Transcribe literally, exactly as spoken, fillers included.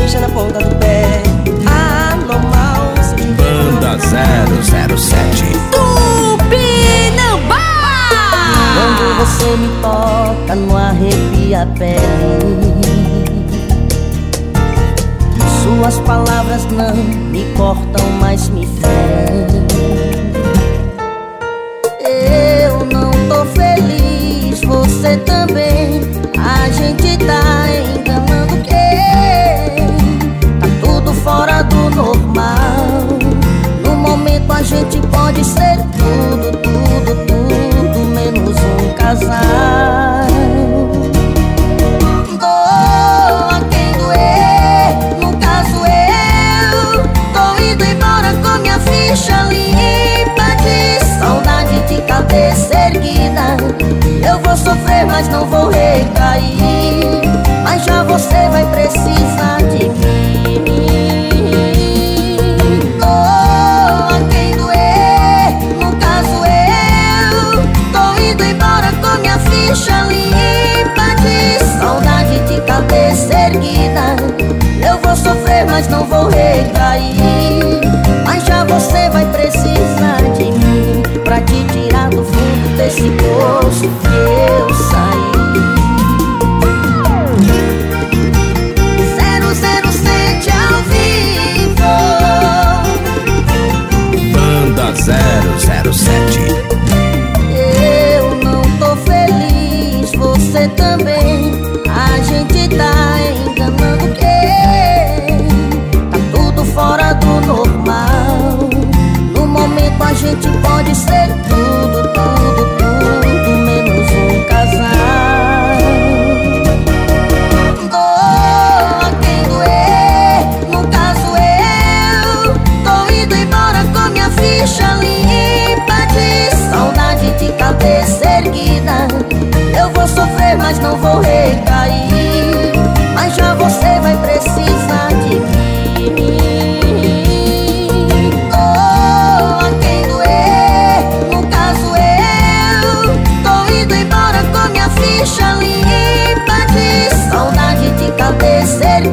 ficha na ponta do pé. Anormal, se te Banda zero zero sete Tupinambá. Quando você me toca, não arrepia a pele. Suas palavras não me cortam, mas me ferem. Eu não tô feliz, você também. A gente tá enganando quem? Tá tudo fora do normal. No momento a gente pode ser tudo, tudo, tudo menos um casal. Doa quem doer, no caso eu tô indo embora com minha ficha limpa de saudade de cabeça erguida. Eu vou sofrer, mas não vou recair. Mas já você vai precisar de mim. Doa quem doer, no caso eu tô indo embora com minha ficha limpa de saudade de cabeça erguida. Eu vou sofrer, mas não vou recair. Mas já você vai precisar de mim pra te tirar do fundo desse poço que eu saí. zero zero sete ao vivo. Banda zero zero sete. Eu não tô feliz, você também. A gente tá enganando quem? Tá tudo fora do normal. No momento a gente pode ser tudo, tudo, tudo menos um casal. Doa quem doer, no caso eu tô indo embora com minha ficha limpa de saudade de cabeça erguida. Eu vou sofrer, mas não vou